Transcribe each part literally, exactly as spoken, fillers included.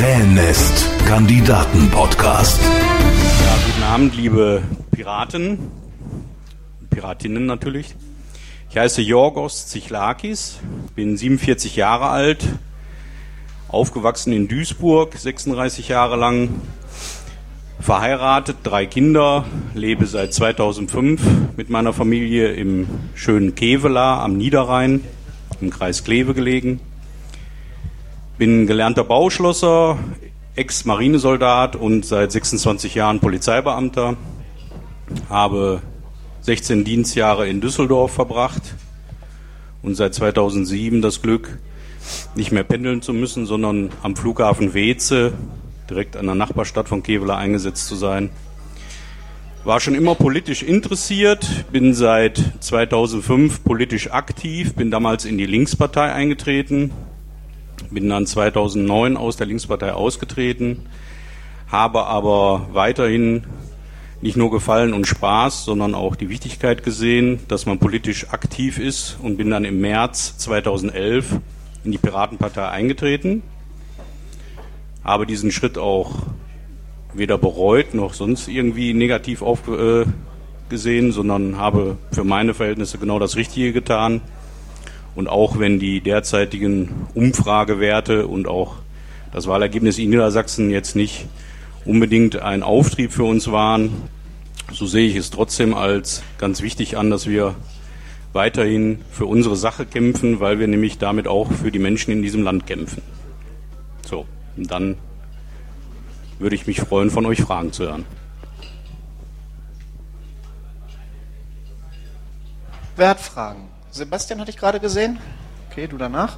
Krähennest Kandidaten-Podcast. Ja, guten Abend, liebe Piraten, Piratinnen natürlich. Ich heiße Yorgos Zichlakis, bin siebenundvierzig Jahre alt, aufgewachsen in Duisburg, sechsunddreißig Jahre lang, verheiratet, drei Kinder, lebe seit zweitausendfünf mit meiner Familie im schönen Kevela am Niederrhein, im Kreis Kleve gelegen. Bin gelernter Bauschlosser, Ex-Marinesoldat und seit sechsundzwanzig Jahren Polizeibeamter. Habe sechzehn Dienstjahre in Düsseldorf verbracht und seit zweitausendsieben das Glück, nicht mehr pendeln zu müssen, sondern am Flughafen Weeze, direkt an der Nachbarstadt von Kevela, eingesetzt zu sein. War schon immer politisch interessiert, bin seit zweitausendfünf politisch aktiv, bin damals in die Linkspartei eingetreten, bin dann zweitausendneun aus der Linkspartei ausgetreten, habe aber weiterhin nicht nur Gefallen und Spaß, sondern auch die Wichtigkeit gesehen, dass man politisch aktiv ist, und bin dann im März zweitausendelf in die Piratenpartei eingetreten. Habe diesen Schritt auch weder bereut noch sonst irgendwie negativ aufgesehen, äh, sondern habe für meine Verhältnisse genau das Richtige getan. Und auch wenn die derzeitigen Umfragewerte und auch das Wahlergebnis in Niedersachsen jetzt nicht unbedingt ein Auftrieb für uns waren, so sehe ich es trotzdem als ganz wichtig an, dass wir weiterhin für unsere Sache kämpfen, weil wir nämlich damit auch für die Menschen in diesem Land kämpfen. So, und dann würde ich mich freuen, von euch Fragen zu hören. Wer hat Fragen? Sebastian hatte ich gerade gesehen. Okay, du danach.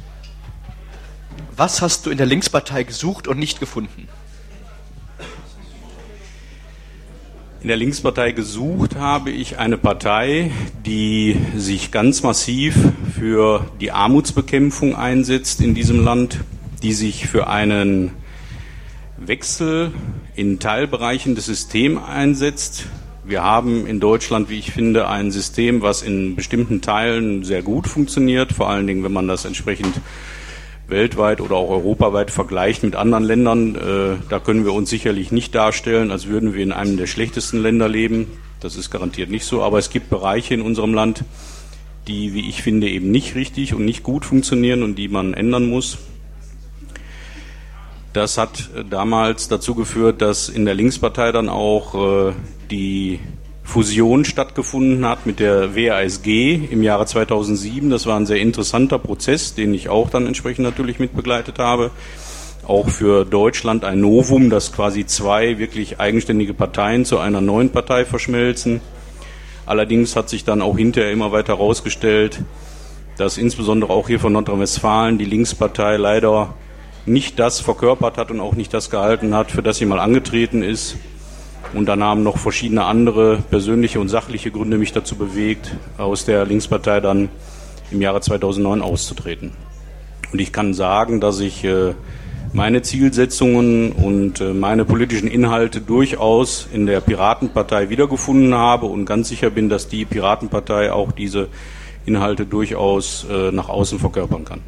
Was hast du in der Linkspartei gesucht und nicht gefunden? In der Linkspartei gesucht habe ich eine Partei, die sich ganz massiv für die Armutsbekämpfung einsetzt in diesem Land, die sich für einen Wechsel in Teilbereichen des Systems einsetzt. Wir haben in Deutschland, wie ich finde, ein System, was in bestimmten Teilen sehr gut funktioniert, vor allen Dingen, wenn man das entsprechend weltweit oder auch europaweit vergleicht mit anderen Ländern. Äh, da können wir uns sicherlich nicht darstellen, als würden wir in einem der schlechtesten Länder leben. Das ist garantiert nicht so, aber es gibt Bereiche in unserem Land, die, wie ich finde, eben nicht richtig und nicht gut funktionieren und die man ändern muss. Das hat damals dazu geführt, dass in der Linkspartei dann auch äh, die Fusion stattgefunden hat mit der W A S G im Jahre zweitausendsieben. Das war ein sehr interessanter Prozess, den ich auch dann entsprechend natürlich mitbegleitet habe. Auch für Deutschland ein Novum, dass quasi zwei wirklich eigenständige Parteien zu einer neuen Partei verschmelzen. Allerdings hat sich dann auch hinterher immer weiter herausgestellt, dass insbesondere auch hier von Nordrhein-Westfalen die Linkspartei leider nicht das verkörpert hat und auch nicht das gehalten hat, für das sie mal angetreten ist. Und dann haben noch verschiedene andere persönliche und sachliche Gründe mich dazu bewegt, aus der Linkspartei dann im Jahre zweitausendneun auszutreten. Und ich kann sagen, dass ich äh, meine Zielsetzungen und äh, meine politischen Inhalte durchaus in der Piratenpartei wiedergefunden habe und ganz sicher bin, dass die Piratenpartei auch diese Inhalte durchaus äh, nach außen verkörpern kann.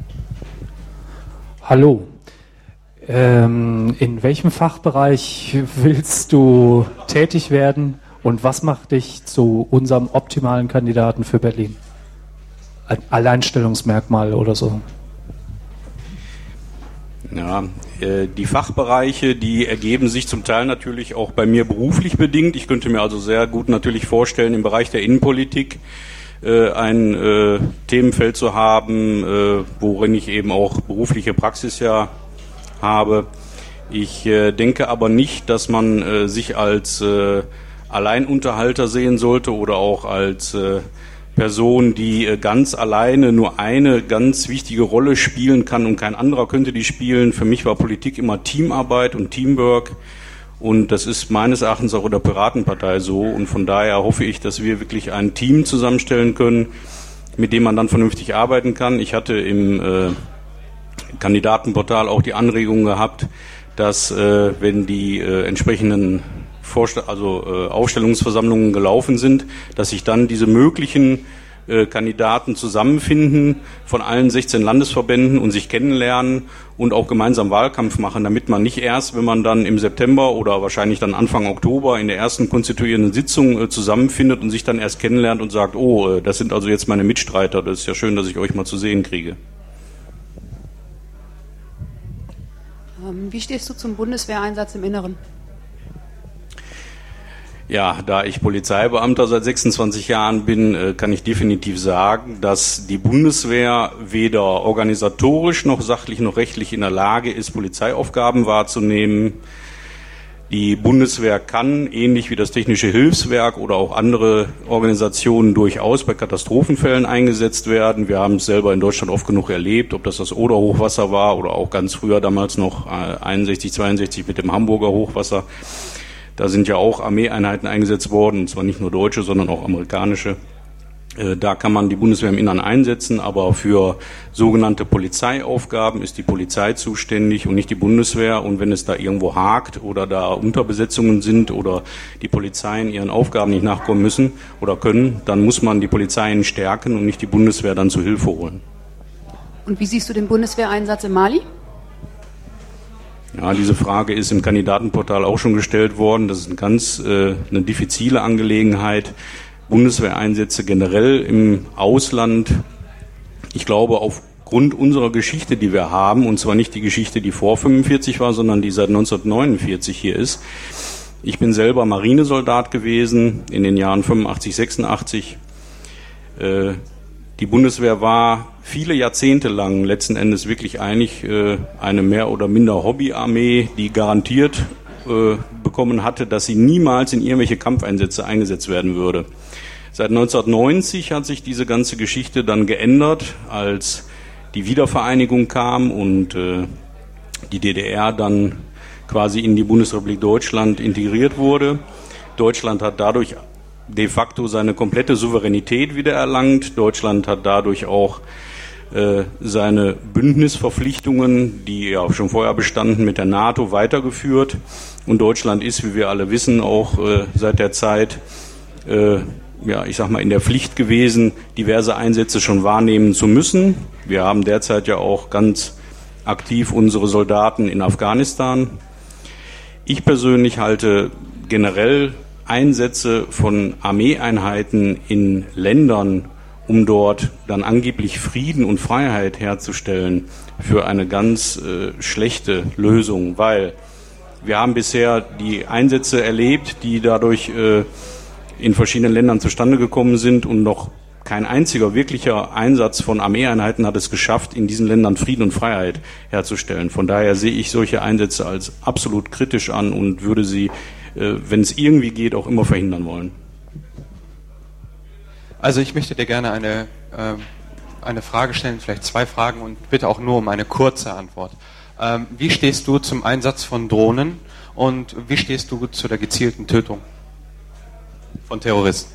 Hallo. Ähm, in welchem Fachbereich willst du tätig werden und was macht dich zu unserem optimalen Kandidaten für Berlin? Ein Alleinstellungsmerkmal oder so? Ja, äh, die Fachbereiche, die ergeben sich zum Teil natürlich auch bei mir beruflich bedingt. Ich könnte mir also sehr gut natürlich vorstellen, im Bereich der Innenpolitik äh, ein äh, Themenfeld zu haben, äh, worin ich eben auch berufliche Praxis ja habe. Ich äh, denke aber nicht, dass man äh, sich als äh, Alleinunterhalter sehen sollte oder auch als äh, Person, die äh, ganz alleine nur eine ganz wichtige Rolle spielen kann und kein anderer könnte die spielen. Für mich war Politik immer Teamarbeit und Teamwork und das ist meines Erachtens auch in der Piratenpartei so und von daher hoffe ich, dass wir wirklich ein Team zusammenstellen können, mit dem man dann vernünftig arbeiten kann. Ich hatte im äh, Kandidatenportal auch die Anregung gehabt, dass äh, wenn die äh, entsprechenden Vorst- also äh, Aufstellungsversammlungen gelaufen sind, dass ich dann diese möglichen äh, Kandidaten zusammenfinden von allen sechzehn Landesverbänden und sich kennenlernen und auch gemeinsam Wahlkampf machen, damit man nicht erst, wenn man dann im September oder wahrscheinlich dann Anfang Oktober in der ersten konstituierenden Sitzung äh, zusammenfindet und sich dann erst kennenlernt und sagt, oh, äh, das sind also jetzt meine Mitstreiter, das ist ja schön, dass ich euch mal zu sehen kriege. Ähm, wie stehst du zum Bundeswehreinsatz im Inneren? Ja, da ich Polizeibeamter seit sechsundzwanzig Jahren bin, kann ich definitiv sagen, dass die Bundeswehr weder organisatorisch noch sachlich noch rechtlich in der Lage ist, Polizeiaufgaben wahrzunehmen. Die Bundeswehr kann, ähnlich wie das Technische Hilfswerk oder auch andere Organisationen, durchaus bei Katastrophenfällen eingesetzt werden. Wir haben es selber in Deutschland oft genug erlebt, ob das das Oder-Hochwasser war oder auch ganz früher damals noch einundsechzig, zweiundsechzig mit dem Hamburger Hochwasser. Da sind ja auch Armeeeinheiten eingesetzt worden, und zwar nicht nur deutsche, sondern auch amerikanische. Da kann man die Bundeswehr im Innern einsetzen, aber für sogenannte Polizeiaufgaben ist die Polizei zuständig und nicht die Bundeswehr. Und wenn es da irgendwo hakt oder da Unterbesetzungen sind oder die Polizeien ihren Aufgaben nicht nachkommen müssen oder können, dann muss man die Polizeien stärken und nicht die Bundeswehr dann zu Hilfe holen. Und wie siehst du den Bundeswehreinsatz in Mali? Ja, diese Frage ist im Kandidatenportal auch schon gestellt worden. Das ist eine ganz äh, eine diffizile Angelegenheit. Bundeswehreinsätze generell im Ausland. Ich glaube, aufgrund unserer Geschichte, die wir haben, und zwar nicht die Geschichte, die vor fünfundvierzig war, sondern die seit neunzehnhundertneunundvierzig hier ist. Ich bin selber Marinesoldat gewesen in den Jahren fünfundachtzig, sechsundachtzig. Äh, Die Bundeswehr war viele Jahrzehnte lang letzten Endes wirklich eigentlich äh, eine mehr oder minder Hobbyarmee, die garantiert äh, bekommen hatte, dass sie niemals in irgendwelche Kampfeinsätze eingesetzt werden würde. Seit neunzehnhundertneunzig hat sich diese ganze Geschichte dann geändert, als die Wiedervereinigung kam und äh, die D D R dann quasi in die Bundesrepublik Deutschland integriert wurde. Deutschland hat dadurch de facto seine komplette Souveränität wiedererlangt. Deutschland hat dadurch auch äh, seine Bündnisverpflichtungen, die ja schon vorher bestanden, mit der NATO weitergeführt. Und Deutschland ist, wie wir alle wissen, auch äh, seit der Zeit, äh, ja, ich sag mal, in der Pflicht gewesen, diverse Einsätze schon wahrnehmen zu müssen. Wir haben derzeit ja auch ganz aktiv unsere Soldaten in Afghanistan. Ich persönlich halte generell Einsätze von Armeeeinheiten in Ländern, um dort dann angeblich Frieden und Freiheit herzustellen, für eine ganz äh, schlechte Lösung, weil wir haben bisher die Einsätze erlebt, die dadurch äh, in verschiedenen Ländern zustande gekommen sind, und noch kein einziger wirklicher Einsatz von Armeeeinheiten hat es geschafft, in diesen Ländern Frieden und Freiheit herzustellen. Von daher sehe ich solche Einsätze als absolut kritisch an und würde sie, wenn es irgendwie geht, auch immer verhindern wollen. Also ich möchte dir gerne eine, äh, eine Frage stellen, vielleicht zwei Fragen, und bitte auch nur um eine kurze Antwort. Ähm, wie stehst du zum Einsatz von Drohnen und wie stehst du zu der gezielten Tötung von Terroristen?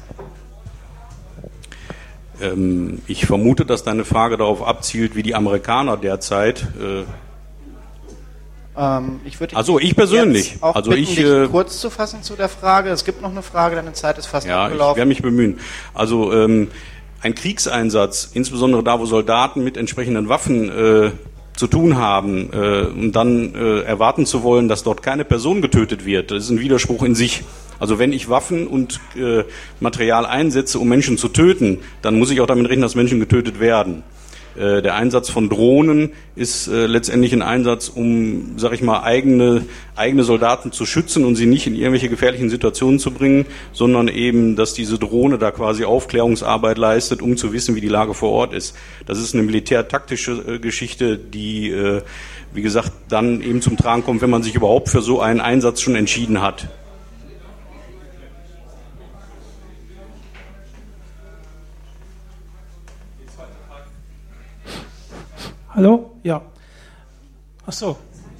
Ähm, ich vermute, dass deine Frage darauf abzielt, wie die Amerikaner derzeit äh, Ähm, ich würde Also ich persönlich. jetzt auch Also bitten, ich, dich äh, kurz zu fassen zu der Frage. Es gibt noch eine Frage, deine Zeit ist fast Ja, ich abgelaufen. werde mich bemühen. Also ähm, ein Kriegseinsatz, insbesondere da, wo Soldaten mit entsprechenden Waffen äh, zu tun haben, äh, und dann äh, erwarten zu wollen, dass dort keine Person getötet wird, das ist ein Widerspruch in sich. Also wenn ich Waffen und äh, Material einsetze, um Menschen zu töten, dann muss ich auch damit rechnen, dass Menschen getötet werden. Äh, der Einsatz von Drohnen ist äh, letztendlich ein Einsatz, um, sag ich mal, eigene, eigene Soldaten zu schützen und sie nicht in irgendwelche gefährlichen Situationen zu bringen, sondern eben, dass diese Drohne da quasi Aufklärungsarbeit leistet, um zu wissen, wie die Lage vor Ort ist. Das ist eine militärtaktische äh, Geschichte, die, äh, wie gesagt, dann eben zum Tragen kommt, wenn man sich überhaupt für so einen Einsatz schon entschieden hat. Hallo? Ja. Ach so.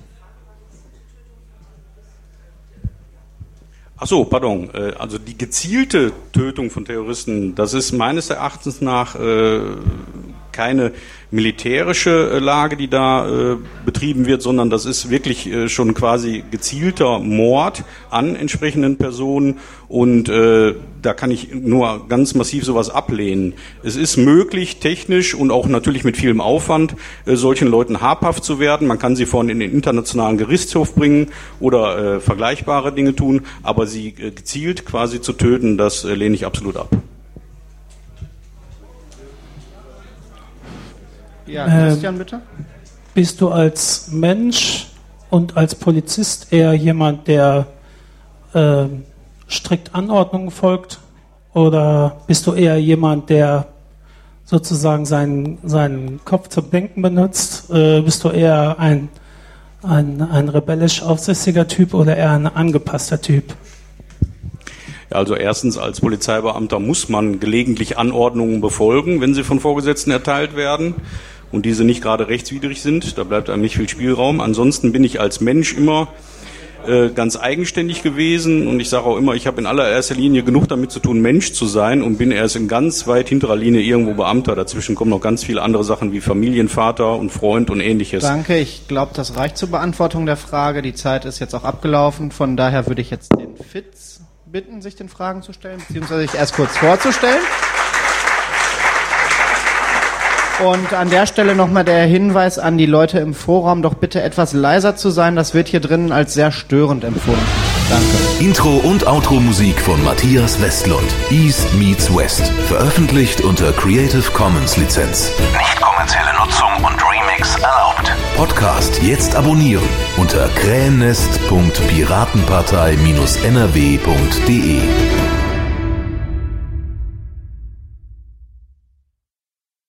Ach so, pardon. Also die gezielte Tötung von Terroristen, das ist meines Erachtens nach äh, keine militärische äh, Lage, die da äh, betrieben wird, sondern das ist wirklich äh, schon quasi gezielter Mord an entsprechenden Personen und äh, da kann ich nur ganz massiv sowas ablehnen. Es ist möglich, technisch und auch natürlich mit vielem Aufwand, äh, solchen Leuten habhaft zu werden. Man kann sie vorhin in den internationalen Gerichtshof bringen oder äh, vergleichbare Dinge tun, aber sie äh, gezielt quasi zu töten, das äh, lehne ich absolut ab. Ja, Christian, bitte. Bist du als Mensch und als Polizist eher jemand, der äh, strikt Anordnungen folgt? Oder bist du eher jemand, der sozusagen seinen, seinen Kopf zum Denken benutzt? Äh, bist du eher ein, ein, ein rebellisch aufsässiger Typ oder eher ein angepasster Typ? Ja, also erstens, als Polizeibeamter muss man gelegentlich Anordnungen befolgen, wenn sie von Vorgesetzten erteilt werden und diese nicht gerade rechtswidrig sind. Da bleibt einem nicht viel Spielraum. Ansonsten bin ich als Mensch immer äh, ganz eigenständig gewesen und ich sage auch immer, ich habe in allererster Linie genug damit zu tun, Mensch zu sein und bin erst in ganz weit hinterer Linie irgendwo Beamter. Dazwischen kommen noch ganz viele andere Sachen wie Familienvater und Freund und Ähnliches. Danke, ich glaube, das reicht zur Beantwortung der Frage. Die Zeit ist jetzt auch abgelaufen, von daher würde ich jetzt den Fitz bitten, sich den Fragen zu stellen, beziehungsweise sich erst kurz vorzustellen. Und an der Stelle nochmal der Hinweis an die Leute im Vorraum, doch bitte etwas leiser zu sein. Das wird hier drinnen als sehr störend empfunden. Danke. Intro- und Outro-Musik von Matthias Westlund. East meets West. Veröffentlicht unter Creative Commons Lizenz. Nicht kommerzielle Nutzung und Remix erlaubt. Podcast jetzt abonnieren unter krähennest punkt piratenpartei Bindestrich n r w punkt d e.